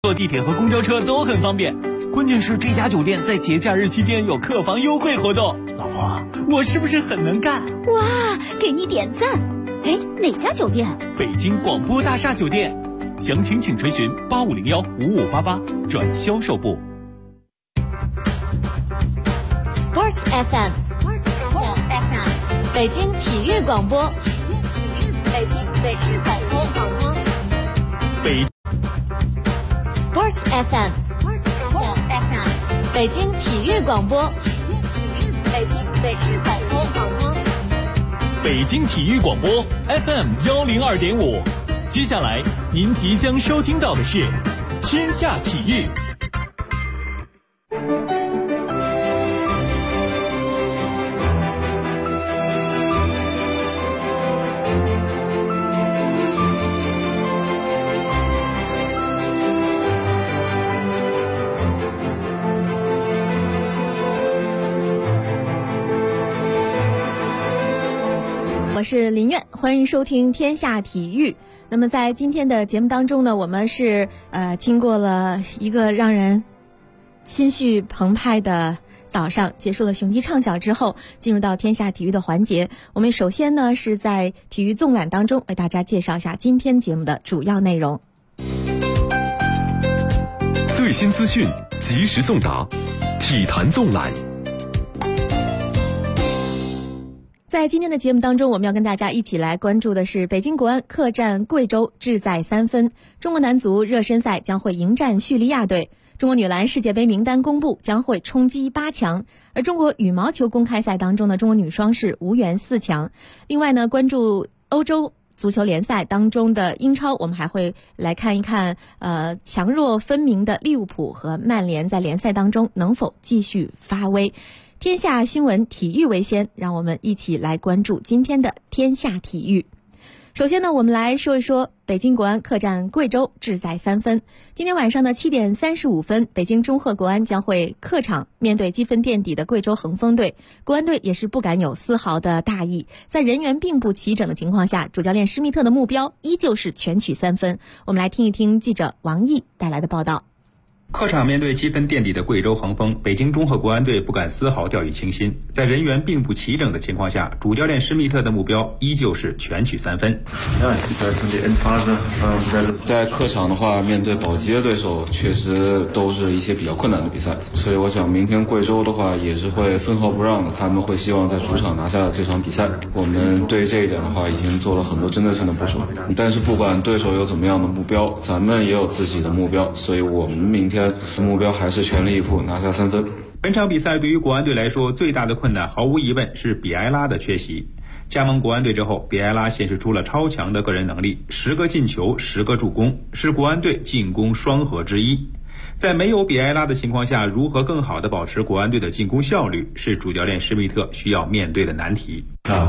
坐地铁和公交车都很方便，关键是这家酒店在节假日期间有客房优惠活动。老婆，我是不是很能干？ 哇，给你点赞！哎，哪家酒店？ 北京广播大厦酒店，详情请垂询85015588转销售部。 Sports FM， 北京体育广播，北京广播。Sports FM， 北京体育广播，北京广播。 北京体育广播 FM 102.5，接下来您即将收听到的是天下体育。 我是林苑，欢迎收听天下体育。那么在今天的节目当中呢，我们是经过了一个让人心绪澎湃的早上，结束了雄鸡唱晓之后，进入到天下体育的环节。我们首先呢是在体育纵览当中为大家介绍一下今天节目的主要内容。 最新资讯及时送达，体坛纵览。 在今天的节目当中，我们要跟大家一起来关注的是北京国安客战贵州，志在3分。中国男足热身赛将会迎战叙利亚队。中国女篮世界杯名单公布，将会冲击8强。而中国羽毛球公开赛当中呢，中国女双是无缘4强。另外呢，关注欧洲足球联赛当中的英超，我们还会来看一看强弱分明的利物浦和曼联在联赛当中能否继续发威。天下新闻体育为先，让我们一起来关注今天的天下体育。首先呢，我们来说一说北京国安客战贵州，志在3分。今天晚上的7点35分，北京中赫国安将会客场面对积分垫底的贵州恒丰队。国安队也是不敢有丝毫的大意，在人员并不齐整的情况下，主教练施密特的目标依旧是全取3分。我们来听一听记者王毅带来的报道。 客场面对积分垫底的贵州恒丰，北京中赫国安队不敢丝毫掉以轻心。在人员并不齐整的情况下，主教练施密特的目标依旧是全取3分。 在客场的话，面对保级的对手，确实都是一些比较困难的比赛，所以我想明天贵州的话也是会分毫不让的，他们会希望在主场拿下这场比赛。我们对这一点的话已经做了很多针对性的部署，但是不管对手有怎么样的目标，咱们也有自己的目标，所以我们明天目标还是全力以赴拿下3分。 本场比赛对于国安队来说，最大的困难毫无疑问是比埃拉的缺席。加盟国安队之后，比埃拉显示出了超强的个人能力，10个进球，10个助攻，是国安队进攻双核之一。在没有比埃拉的情况下，如何更好地保持国安队的进攻效率，是主教练施密特需要面对的难题。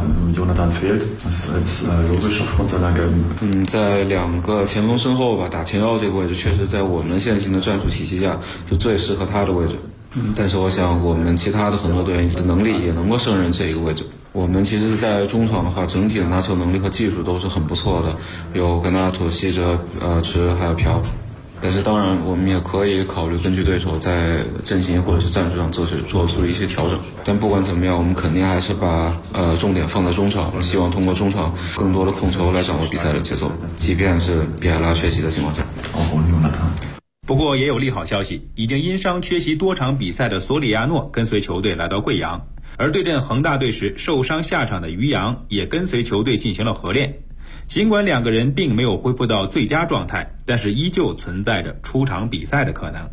在2个前锋身后吧，打前腰这个位置，确实在我们现行的战术体系下是最适合他的位置。但是我想我们其他的很多队员的能力也能够胜任这一个位置。我们其实在中场的话，整体的拿球能力和技术都是很不错的，有格纳图、西哲、池还有朴。但是当然我们也可以考虑根据对手在阵型或者是战术上做出一些调整。但不管怎么样，我们肯定还是把重点放在中场，希望通过中场更多的控球来掌握比赛的节奏，即便是比埃拉缺席的情况下。 不过也有利好消息，已经因伤缺席多场比赛的索里亚诺跟随球队来到贵阳，而对阵恒大队时受伤下场的于洋也跟随球队进行了合练。尽管2个人并没有恢复到最佳状态，但是依旧存在着出场比赛的可能。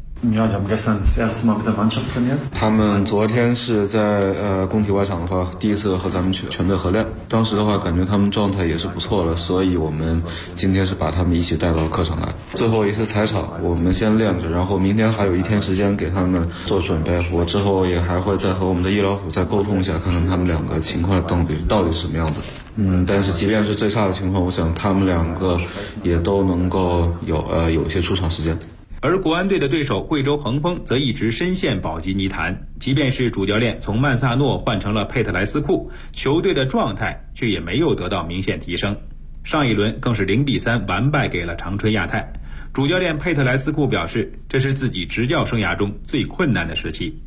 他们昨天是在工体外场的话第一次和咱们全队合练，当时的话感觉他们状态也是不错的，所以我们今天是把他们一起带到客场来。最后一次踩场我们先练着，然后明天还有1天时间给他们做准备，我之后也还会再和我们的医疗组再沟通一下，看看他们2个情况到底是什么样子。但是即便是最差的情况，我想他们2个也都能够有一些出场时间。 而国安队的对手贵州恒丰则一直深陷保级泥潭，即便是主教练从曼萨诺换成了佩特莱斯库，球队的状态却也没有得到明显提升。上一轮更是0-3完败给了长春亚泰。 主教练佩特莱斯库表示，这是自己执教生涯中最困难的时期。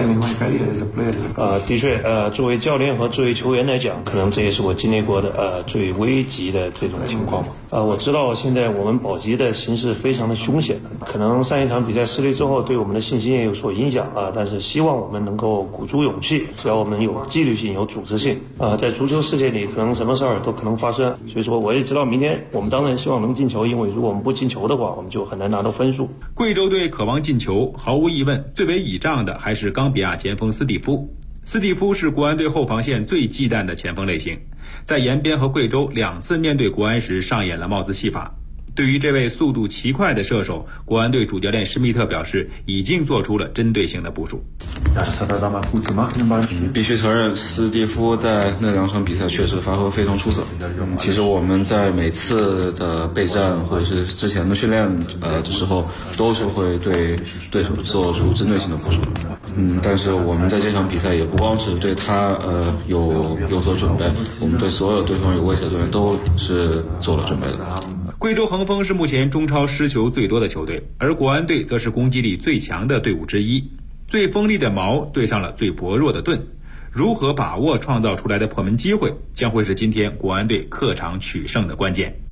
的确，作为教练和作为球员来讲，可能这也是我经历过的最危急的这种情况。我知道现在我们保级的形势非常的凶险，可能上一场比赛失利之后对我们的信心也有所影响但是希望我们能够鼓足勇气，只要我们有纪律性、有组织性在足球世界里可能什么事儿都可能发生，所以说我也知道明天我们当然希望能进球，因为如果我们不进球的话，我们就很难拿到分数。 贵州队渴望进球，毫无疑问最为倚仗的还是冈比亚前锋斯蒂夫。斯蒂夫是国安队后防线最忌惮的前锋类型，在延边和贵州2次面对国安时上演了帽子戏法。对于这位速度奇快的射手，国安队主教练施密特表示已经做出了针对性的部署。 必须承认，斯蒂夫在那2场比赛确实发挥非常出色。其实我们在每次的备战或者是之前的训练的时候，都是会对对手做出针对性的部署。但是我们在这场比赛也不光是对他有所准备，我们对所有对方有威胁的队员都是做了准备的。 贵州恒丰是目前中超失球最多的球队，而国安队则是攻击力最强的队伍之一。最锋利的矛对上了最薄弱的盾，如何把握创造出来的破门机会，将会是今天国安队客场取胜的关键。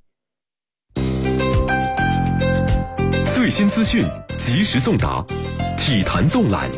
最新资讯，及时送达，体坛纵览。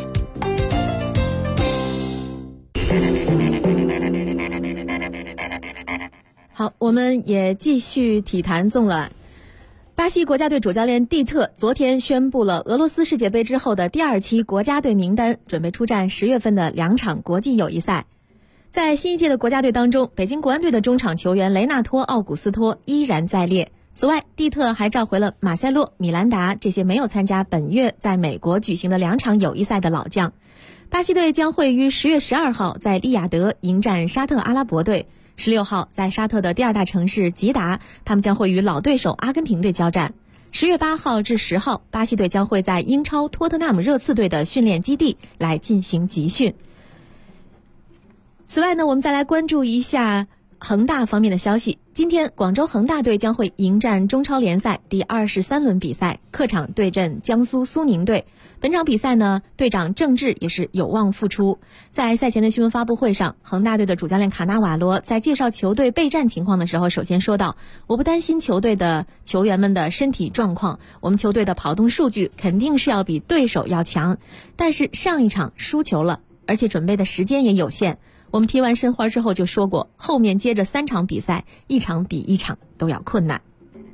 好，我们也继续体坛纵览。巴西国家队主教练蒂特昨天宣布了俄罗斯世界杯之后的第2期国家队名单，准备出战10月份的2场国际友谊赛。在新一届的国家队当中，北京国安队的中场球员雷纳托·奥古斯托依然在列。此外，蒂特还召回了马塞洛、米兰达这些没有参加本月在美国举行的2场友谊赛的老将。巴西队将会于10月12号在利雅得迎战沙特阿拉伯队，16号在沙特的第2大城市吉达，他们将会与老对手阿根廷队交战。10月8号至10号，巴西队将会在英超托特纳姆热刺队的训练基地来进行集训。此外呢，我们再来关注一下恒大方面的消息。今天广州恒大队将会迎战中超联赛第23轮比赛，客场对阵江苏苏宁队。本场比赛呢，队长郑智也是有望复出。在赛前的新闻发布会上，恒大队的主教练卡纳瓦罗在介绍球队备战情况的时候，首先说道：我不担心球队的球员们的身体状况，我们球队的跑动数据肯定是要比对手要强，但是上一场输球了，而且准备的时间也有限。我们踢完申花之后就说过，后面接着3场比赛，一场比一场都要困难。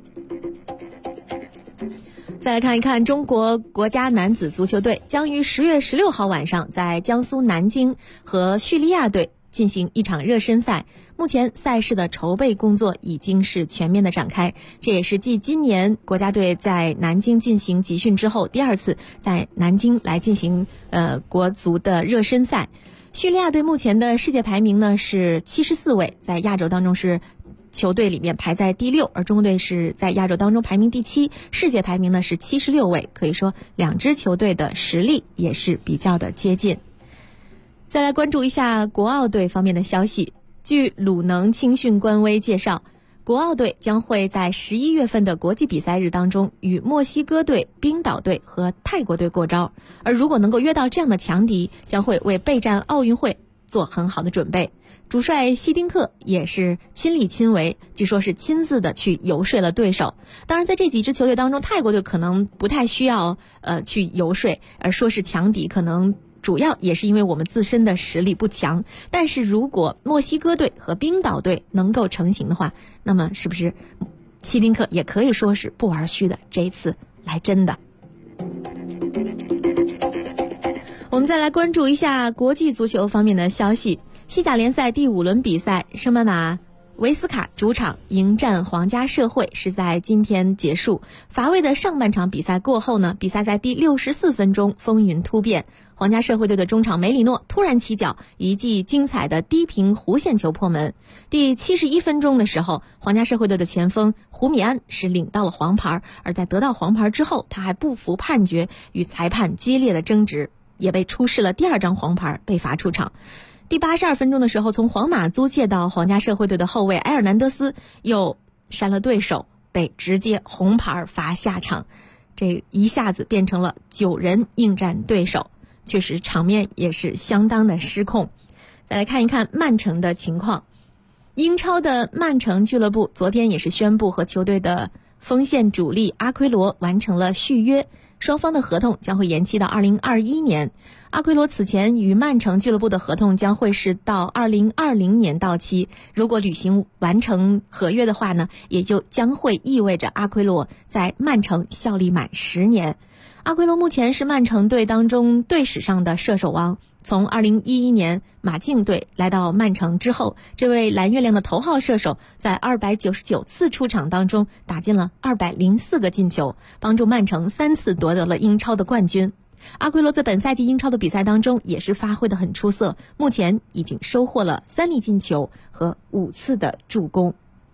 再来看一看中国国家男子足球队将于10月16号晚上在江苏南京和叙利亚队进行一场热身赛。目前赛事的筹备工作已经是全面的展开，这也是继今年国家队在南京进行集训之后第2次在南京来进行国足的热身赛。叙利亚队目前的世界排名呢是74位，在亚洲当中是球队里面排在第6，而中国队是在亚洲当中排名第7，世界排名呢是76位，可以说2支球队的实力也是比较的接近。再来关注一下国奥队方面的消息。据鲁能青训官微介绍，国奥队将会在11月份的国际比赛日当中与墨西哥队、冰岛队和泰国队过招，而如果能够约到这样的强敌，将会为备战奥运会做很好的准备。主帅希丁克也是亲力亲为，据说是亲自的去游说了对手。当然在这几支球队当中，泰国队可能不太需要去游说，而说是强敌，可能主要也是因为我们自身的实力不强。但是如果墨西哥队和冰岛队能够成型的话，那么是不是希丁克也可以说是不玩虚的，这一次来真的。我们再来关注一下国际足球方面的消息。西甲联赛第5轮比赛，圣班马维斯卡主场迎战皇家社会是在今天结束。乏味的上半场比赛过后呢，比赛在第64分钟风云突变，皇家社会队的中场梅里诺突然起脚，一记精彩的低平弧线球破门。第71分钟的时候，皇家社会队的前锋胡米安是领到了黄牌，而在得到黄牌之后，他还不服判决，与裁判激烈的争执，也被出示了第2张黄牌，被罚出场。第82分钟的时候，从皇马租借到皇家社会队的后卫埃尔南德斯又扇了对手， 被直接红牌罚下场，这一下子变成了9人应战对手，确实场面也是相当的失控。再来看一看曼城的情况，英超的曼城俱乐部昨天也是宣布和球队的锋线主力阿奎罗完成了续约，双方的合同将会延期到2021年。阿奎罗此前与曼城俱乐部的合同将会是到2020年到期，如果履行完成合约的话呢，也就将会意味着阿奎罗在曼城效力满10年。阿奎罗目前是曼城队当中队史上的射手王，从2011年马竞队来到曼城之后，这位蓝月亮的头号射手在299次出场当中打进了204个进球，帮助曼城3次夺得了英超的冠军。阿奎罗在本赛季英超的比赛当中也是发挥得很出色，目前已经收获了3粒进球和5次的助攻。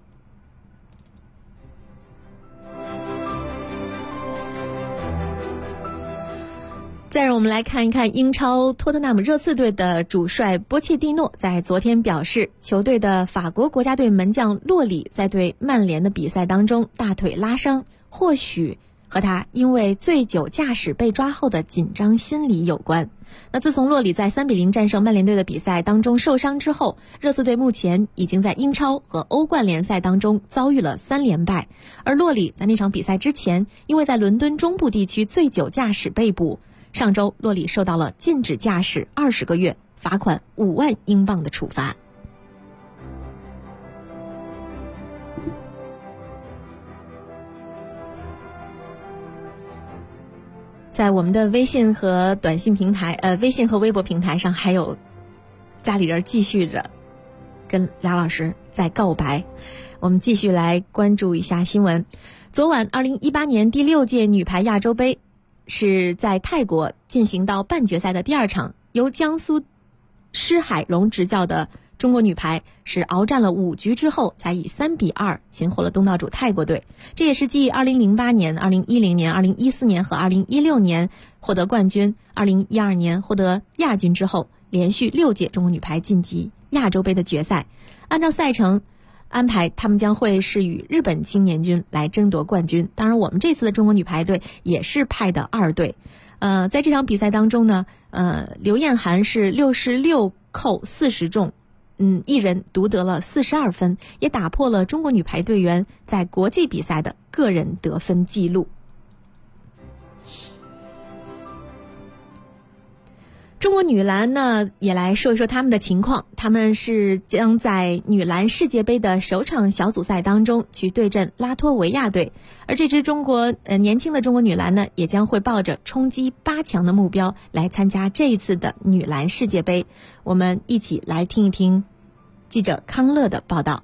再让我们来看一看英超托特纳姆热刺队的主帅波切蒂诺在昨天表示，球队的法国国家队门将洛里在对曼联的比赛当中大腿拉伤，或许和他因为醉酒驾驶被抓后的紧张心理有关。那自从洛里在3-0战胜曼联队的比赛当中受伤之后，热刺队目前已经在英超和欧冠联赛当中遭遇了3连败。而洛里在那场比赛之前，因为在伦敦中部地区醉酒驾驶被捕，上周洛里受到了禁止驾驶20个月、罚款5万英镑的处罚。在我们的微信和短信平台微信和微博平台上，还有家里人继续着跟梁老师在告白。我们继续来关注一下新闻。昨晚2018年第6届女排亚洲杯是在泰国进行到半决赛的第2场，由江苏施海荣执教的中国女排是鏖战了5局之后，才以3-2擒获了东道主泰国队。这也是继2008年、2010年、2014年和2016年获得冠军，2012年获得亚军之后，连续6届中国女排晋级亚洲杯的决赛。按照赛程安排，他们将会是与日本青年军来争夺冠军。当然，我们这次的中国女排队也是派的2队。在这场比赛当中呢，刘晏含是66扣40中，一人独得了42分，也打破了中国女排队员在国际比赛的个人得分记录。中国女篮呢，也来说一说他们的情况。他们是将在女篮世界杯的首场小组赛当中去对阵拉脱维亚队，而这支年轻的中国女篮呢，也将会抱着冲击8强的目标来参加这一次的女篮世界杯。我们一起来听一听记者康乐的报道。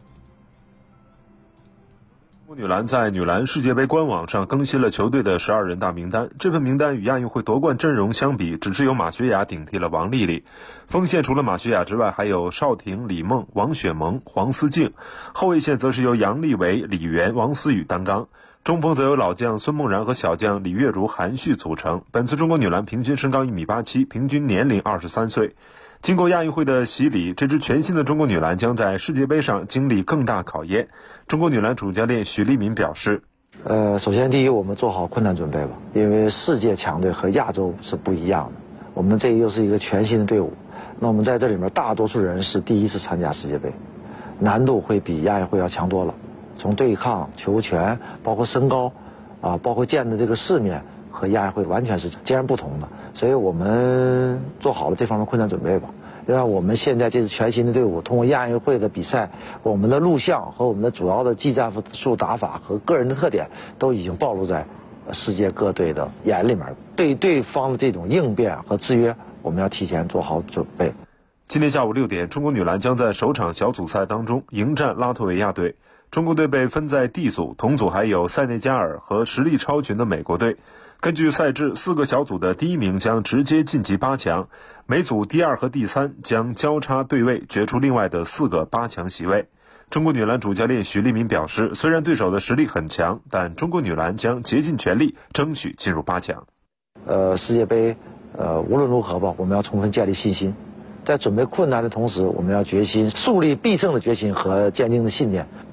中国女篮在女篮世界杯官网上更新了球队的12人大名单，这份名单与亚运会夺冠阵容相比，只是由马学雅顶替了王丽丽。锋线除了马学雅之外，还有邵婷、李梦、王雪萌、黄思静，后卫线则是由杨丽维、李媛、王思雨担纲，中锋则由老将孙梦然和小将李月如、韩旭组成。本次中国女篮平均身高1.87米，平均年龄23岁。经过亚运会的洗礼，这支全新的中国女篮将在世界杯上经历更大考验。中国女篮主教练许利民表示， 首先第一，我们做好困难准备吧，因为世界强队和亚洲是不一样的，我们这又是一个全新的队伍，那我们在这里面大多数人是第一次参加世界杯，难度会比亚运会要强多了，从对抗、球权，包括身高包括见的这个世面和亚运会完全是截然不同的，所以我们做好了这方面困难准备吧。另外，我们现在这支全新的队伍，通过亚运会的比赛，我们的录像和我们的主要的技战术打法和个人的特点都已经暴露在世界各队的眼里面，对对方的这种应变和制约，我们要提前做好准备。 今天下午6点，中国女篮将在首场小组赛当中迎战拉脱维亚队。中国队被分在 D 组，同组还有塞内加尔和实力超群的美国队。根据赛制，4个小组的第1名将直接晋级8强，每组第2和第3将交叉对位，决出另外的4个8强席位。中国女篮主教练许利民表示，虽然对手的实力很强，但中国女篮将竭尽全力争取进入8强。 世界杯无论如何吧，我们要充分建立信心，在准备困难的同时，我们要决心树立必胜的决心和坚定的信念。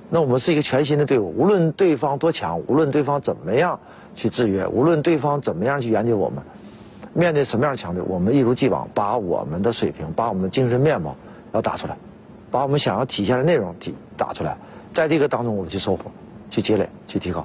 那我们是一个全新的队伍，无论对方多强，无论对方怎么样去制约，无论对方怎么样去研究我们，面对什么样的强队，我们一如既往把我们的水平，把我们的精神面貌要打出来，把我们想要体现的内容打出来，在这个当中我们去收获，去积累，去提高。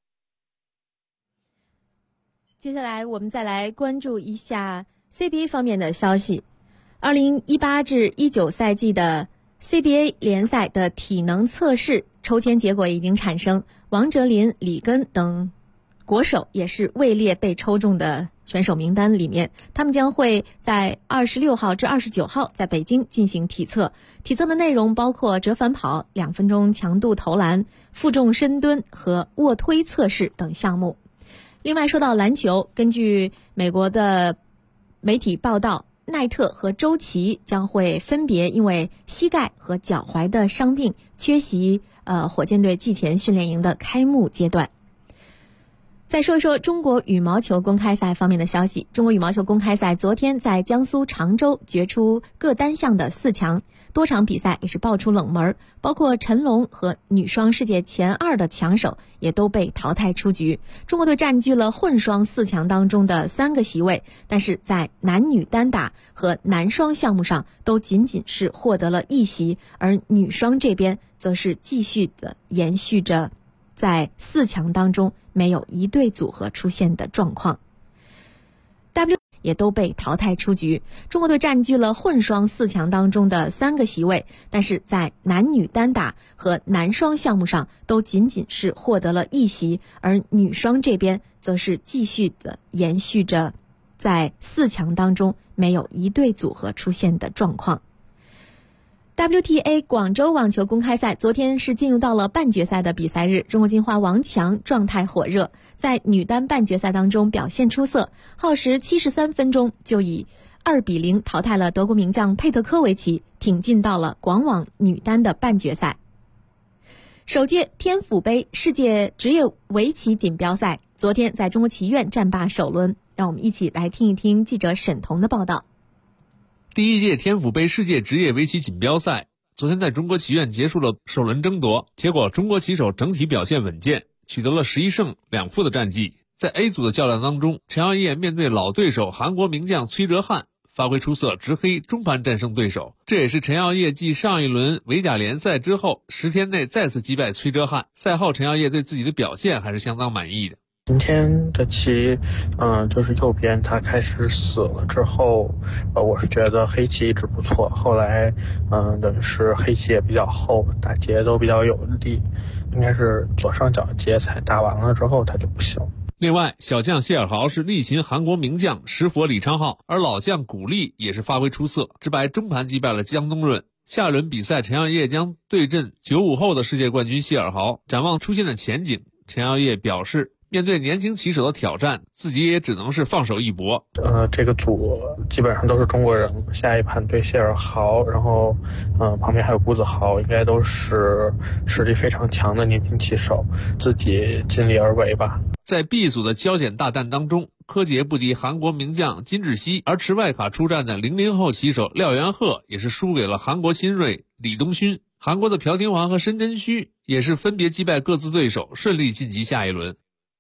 接下来我们再来关注一下 CBA 方面的消息。2018至19赛季的 CBA 联赛的体能测试抽签结果已经产生，王哲林、里根等国手也是位列被抽中的选手名单里面，他们将会在26号至29号在北京进行体测。体测的内容包括折返跑、2分钟强度投篮、负重深蹲和卧推测试等项目。另外说到篮球，根据美国的媒体报道，奈特和周琦将会分别因为膝盖和脚踝的伤病缺席火箭队季前训练营的开幕阶段。再说一说中国羽毛球公开赛方面的消息。中国羽毛球公开赛昨天在江苏常州决出各单项的4强，多场比赛也是爆出冷门，包括陈龙和女双世界前2的强手也都被淘汰出局。中国队占据了混双4强当中的3个席位，但是在男女单打和男双项目上都仅仅是获得了1席，而女双这边则是继续的延续着在4强当中没有一对组合出现的状况。也都被淘汰出局。中国队占据了混双4强当中的3个席位，但是在男女单打和男双项目上都仅仅是获得了1席，而女双这边则是继续的延续着在4强当中没有一对组合出现的状况。WTA 广州网球公开赛昨天是进入到了半决赛的比赛日，中国金花王强状态火热，在女单半决赛当中表现出色，耗时73分钟就以2-0淘汰了德国名将佩特科维奇，挺进到了广网女单的半决赛。首届天府杯世界职业围棋锦标赛昨天在中国棋院战罢首轮，让我们一起来听一听记者沈彤的报道。 第一届天府杯世界职业围棋锦标赛昨天在中国棋院结束了首轮争夺，结果中国棋手整体表现稳健，取得了11胜2负的战绩。在 A 组的较量当中，陈耀烨面对老对手韩国名将崔哲瀚发挥出色，执黑中盘战胜对手，这也是陈耀烨继上一轮围甲联赛之后10天内再次击败崔哲瀚。赛后陈耀烨对自己的表现还是相当满意的。 今天的棋，就是右边他开始死了之后，我是觉得黑棋一直不错。后来，等于是黑棋也比较厚，打劫都比较有力，应该是左上角劫才打完了之后他就不行。 另外，小将谢尔豪是力擒韩国名将石佛李昌镐，而老将古力也是发挥出色，直白中盘击败了姜东润。下轮比赛，陈耀烨将对阵95后的世界冠军谢尔豪。展望出现的前景，陈耀烨表示，面对年轻棋手的挑战，自己也只能是放手一搏。 这个组基本上都是中国人，下一盘对谢尔豪，然后旁边还有辜子豪，应该都是实力非常强的年轻棋手，自己尽力而为吧。 在 B 组的焦点大战当中，柯洁不敌韩国名将金智熙，而持外卡出战的00后棋手廖元赫也是输给了韩国新锐李东勋。韩国的朴廷桓和申真谞也是分别击败各自对手，顺利晋级下一轮。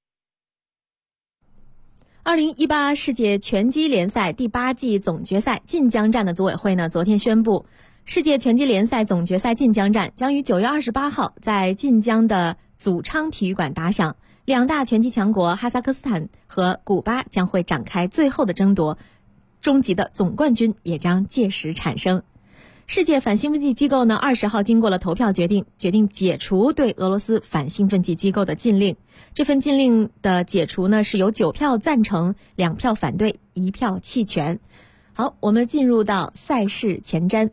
2018世界拳击联赛第8季总决赛晋江站的组委会呢，昨天宣布，世界拳击联赛总决赛晋江站将于9月28号在晋江的祖昌体育馆打响。2大拳击强国哈萨克斯坦和古巴将会展开最后的争夺，终极的总冠军也将届时产生。世界反兴奋剂机构呢，20号经过了投票决定解除对俄罗斯反兴奋剂机构的禁令。这份禁令的解除呢，是由9票赞成、2票反对、1票弃权。好，我们进入到赛事前瞻。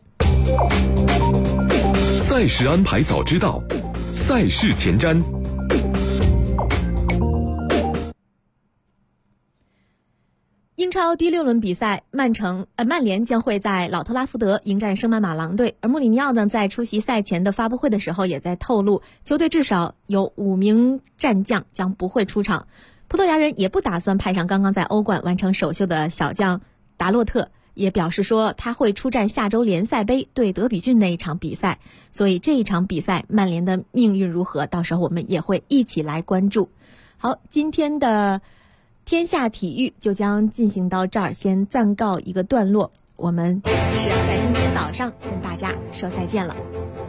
赛事安排早知道，赛事前瞻。 英超第6轮比赛，曼联将会在老特拉福德迎战圣曼马狼队，而穆里尼奥呢在出席赛前的发布会的时候也在透露，球队至少有5名战将将不会出场。葡萄牙人也不打算派上刚刚在欧冠完成首秀的小将达洛特， 也表示说他会出战下周联赛杯对德比郡那一场比赛，所以这一场比赛曼联的命运如何，到时候我们也会一起来关注。好，今天的天下体育就将进行到这儿，先暂告一个段落，我们还是要在今天早上跟大家说再见了。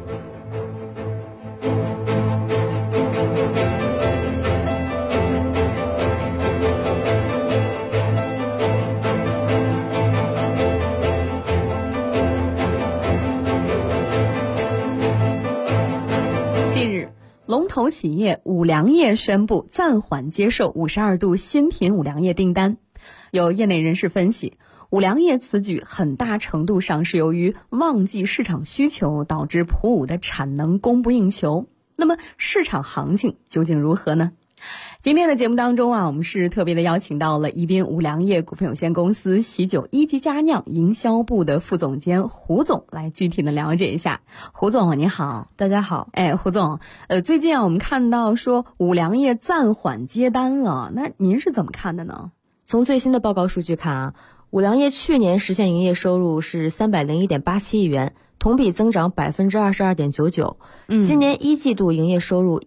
龙头企业五粮液宣布暂缓接受52度新品五粮液订单。有业内人士分析，五粮液此举很大程度上是由于旺季市场需求导致普五的产能供不应求。那么市场行情究竟如何呢？今天的节目当中我们是特别的邀请到了宜宾五粮液股份有限公司喜酒一级佳酿营销部的副总监胡总来具体的了解一下。胡总你好。 大家好。 胡总，最近我们看到说五粮液暂缓接单了，那您是怎么看的呢？ 从最新的报告数据看五粮液去年实现营业收入是301.87亿元，同比增长22.99%。今年一季度营业收入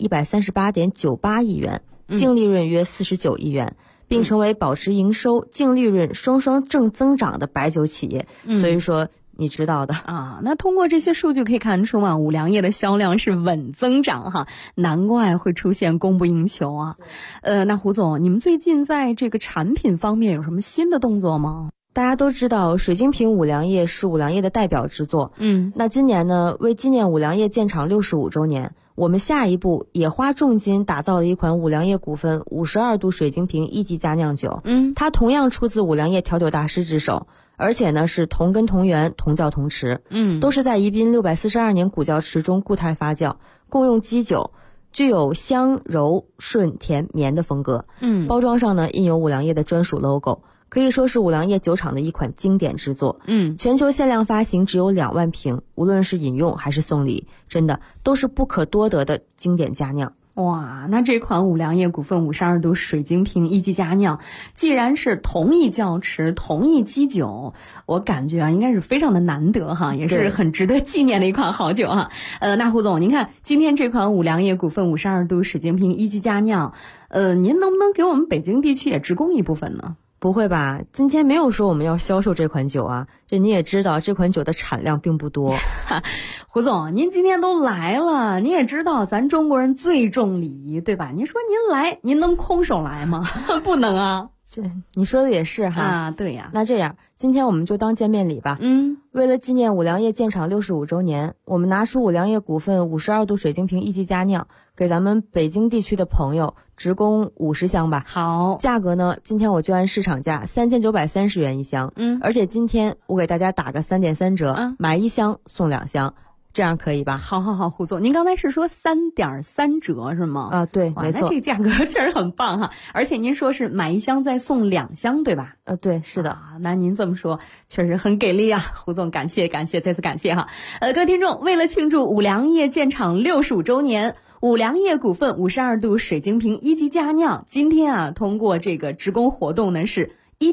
138.98亿元，净利润约49亿元，并成为保持营收、净利润双双正增长的白酒企业。所以说你知道的那通过这些数据可以看出五粮液的销量是稳增长哈，难怪会出现供不应求啊。那胡总，你们最近在这个产品方面有什么新的动作吗？ 大家都知道水晶瓶五粮液是五粮液的代表之作。那今年呢，为纪念五粮液建厂65周年，我们下一步也花重金打造了一款五粮液股份52度水晶瓶一级佳酿酒。它同样出自五粮液调酒大师之手，而且呢是同根同源同窖同池。都是在宜宾642年古窖池中固态发酵，共用基酒，具有香柔顺甜绵的风格。包装上呢印有五粮液的专属 logo，可以说是五粮液酒厂的一款经典之作。全球限量发行只有2万瓶，无论是饮用还是送礼，真的都是不可多得的经典佳酿。 哇，那这款五粮液股份52度水晶瓶一级佳酿，既然是同一窖池同一基酒，我感觉应该是非常的难得哈，也是很值得纪念的一款好酒哈。那胡总，您看今天这款五粮液股份52度水晶瓶一级佳酿，您能不能给我们北京地区也直供一部分呢？ 不会吧，今天没有说我们要销售这款酒啊，这你也知道这款酒的产量并不多。 胡总，您今天都来了，你也知道咱中国人最重礼仪，对吧？您说您来，您能空手来吗？不能啊。 这你说的也是哈。 对呀。 那这样今天我们就当见面礼吧。为了纪念五粮液建厂65周年，我们拿出五粮液股份52度水晶瓶一级佳酿，给咱们北京地区的朋友直供50箱吧。 好， 价格呢，今天我就按市场价3930元一箱。而且今天我给大家打个3.3折，买1箱送2箱。这样可以吧？ 好，胡总，您刚才是说3.3折是吗？ 对，没错。 那这个价格确实很棒哈，而且您说是买1箱再送2箱，对吧？ 对，是的。 那您这么说确实很给力啊，胡总，感谢，再次感谢哈。各位听众，为了庆祝五粮液建厂65周年，五粮液股份52度水晶瓶一级佳酿，今天通过这个直供活动呢是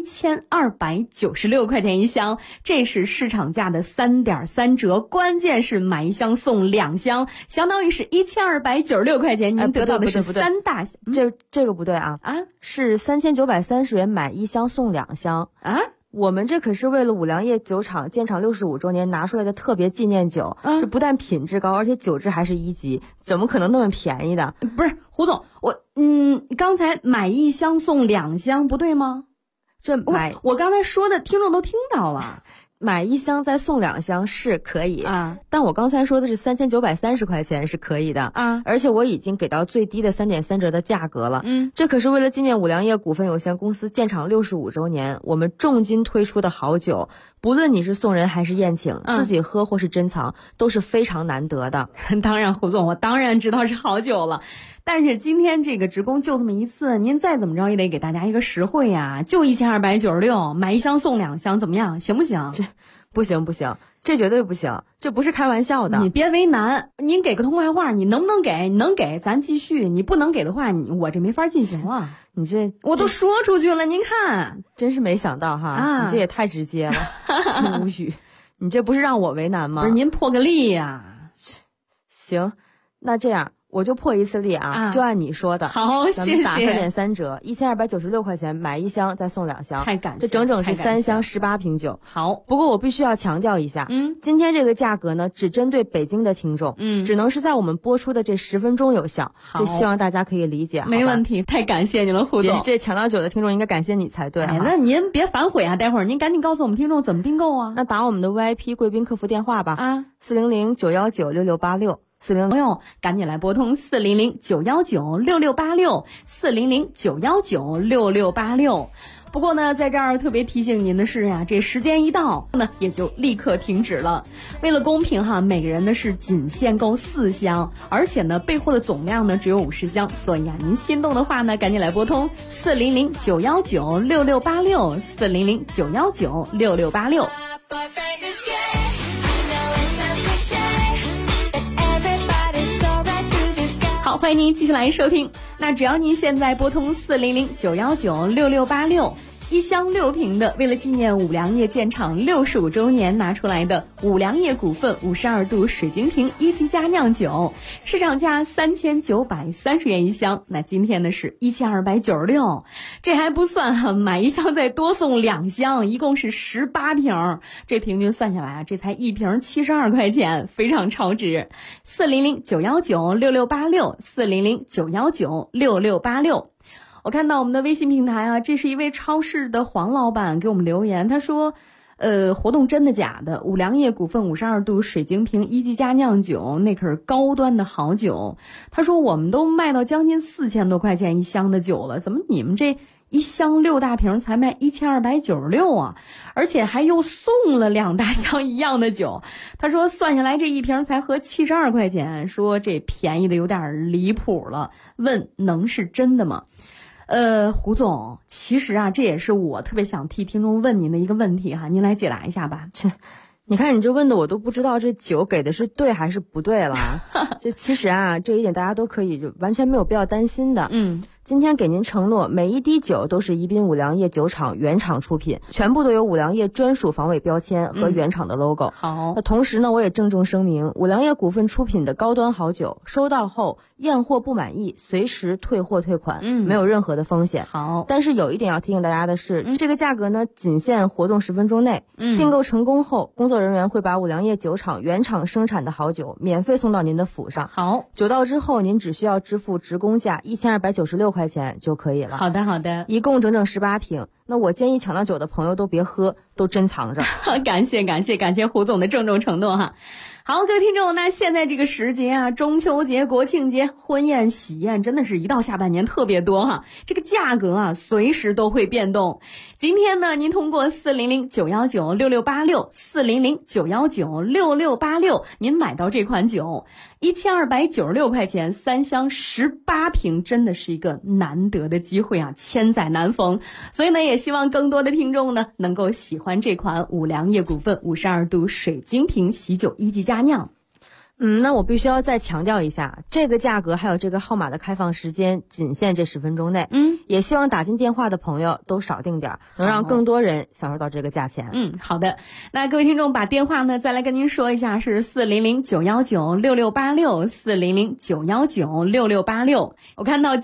1296块钱一箱，这是市场价的3.3折，关键是买1箱送2箱，相当于是1296块钱，您得到的是3大箱。 这个不对啊，是3930元买1箱送2箱啊。我们这可是为了五粮液酒厂建厂65周年拿出来的特别纪念酒，这不但品质高，而且酒质还是1级，怎么可能那么便宜的？ 不是，胡总，刚才买1箱送2箱不对吗？我刚才说的听众都听到了， 买1箱再送2箱是可以啊，但我刚才说的是3930块钱是可以的啊，而且我已经给到最低的3.3折的价格了。这可是为了纪念五粮液股份有限公司建厂65周年，我们重金推出的好酒，不论你是送人还是宴请，自己喝或是珍藏，都是非常难得的。 当然，胡总，我当然知道是好酒了。但是今天这个直供就这么一次，您再怎么着也得给大家一个实惠呀，就1296，买1箱送2箱，怎么样？行不行？ 这不行，这绝对不行，这不是开玩笑的。 你别为难，您给个痛快话，你能不能给？你能给，咱继续；你不能给的话，我这没法进行了。 你这我都说出去了，您看， 真是没想到哈，你这也太直接了，真无语。你这不是让我为难吗？ 不是您破个例呀。 行，那这样我就破一次例啊，就按你说的。 好，谢谢。 咱们打3.3折，1296块钱买1箱再送2箱， 太感谢， 这整整是3箱18瓶酒。 好， 不过我必须要强调一下，今天这个价格呢，只针对北京的听众，只能是在我们播出的这10分钟有效。就希望大家可以理解。 没问题，太感谢你了，胡总。 这抢到酒的听众应该感谢你才对。 那您别反悔啊，待会儿您赶紧告诉我们听众怎么订购啊。 那打我们的 VIP 贵宾客服电话吧，400-919-6686。 朋友赶紧来拨通400-919-6686，400-919-6686。不过呢，在这儿特别提醒您的是呀，这时间一到呢，也就立刻停止了。为了公平哈，每个人呢是仅限购4箱，而且呢备货的总量呢只有50箱，所以啊，您心动的话呢，赶紧来拨通400-919-6686，400-919-6686。好，欢迎您继续来收听。那只要您现在拨通400-919-6686，一箱6瓶的，为了纪念五粮液建厂65周年拿出来的五粮液股份52度水晶瓶1级佳酿酒，市场价3930元一箱，那今天呢是1296，这还不算哈，买一箱再多送2箱，一共是18瓶，这平均算下来啊，这才1瓶72块钱，非常超值。400-919-6686，400-919-6686。我看到我们的微信平台啊，这是一位超市的黄老板给我们留言，他说活动真的假的？五粮液股份52度水晶瓶1级佳酿酒，那可是高端的好酒。他说我们都卖到将近4000多块钱一箱的酒了，怎么你们这一箱6大瓶才卖1296啊？而且还又送了2大箱一样的酒。他说算下来这一瓶才合72块钱，说这便宜的有点离谱了，问能是真的吗？胡总，其实啊，这也是我特别想替听众问您的一个问题哈，您来解答一下吧。 你看你这问的我都不知道这酒给的是对还是不对了。这其实啊，这一点大家都可以就完全没有必要担心的。今天给您承诺，每一滴酒都是宜宾五粮液酒厂原厂出品，全部都有五粮液专属防伪标签和原厂的 logo。 好， 那同时呢，我也郑重声明，五粮液股份出品的高端好酒，收到后验货不满意，随时退货退款，没有任何的风险。 好， 但是有一点要提醒大家的是，这个价格呢，仅限活动10分钟内。订购成功后，工作人员会把五粮液酒厂原厂生产的好酒免费送到您的府上。 好， 酒到之后，您只需要支付职工价1296块钱就可以了。 好的，好的， 一共整整18瓶。那我建议抢到酒的朋友都别喝，都珍藏着。 感谢胡总的郑重承诺哈。好，各位听众，那现在这个时节啊，中秋节、国庆节、婚宴、喜宴，真的是一到下半年特别多哈。这个价格啊，随时都会变动。今天呢，您通过400-919-6686，400-919-6686，您买到这款酒，1296块钱，3箱18瓶，真的是一个难得的机会啊，千载难逢。所以呢，也希望更多的听众呢，能够喜欢这款五粮液股份52度水晶瓶喜酒1级佳酿。 那我必须要再强调一下，这个价格还有这个号码的开放时间仅限这10分钟内。也希望打进电话的朋友都少订点，能让更多人享受到这个价钱。 好的。那各位听众把电话呢再来跟您说一下，是400-919-6686，400-919-6686。我看到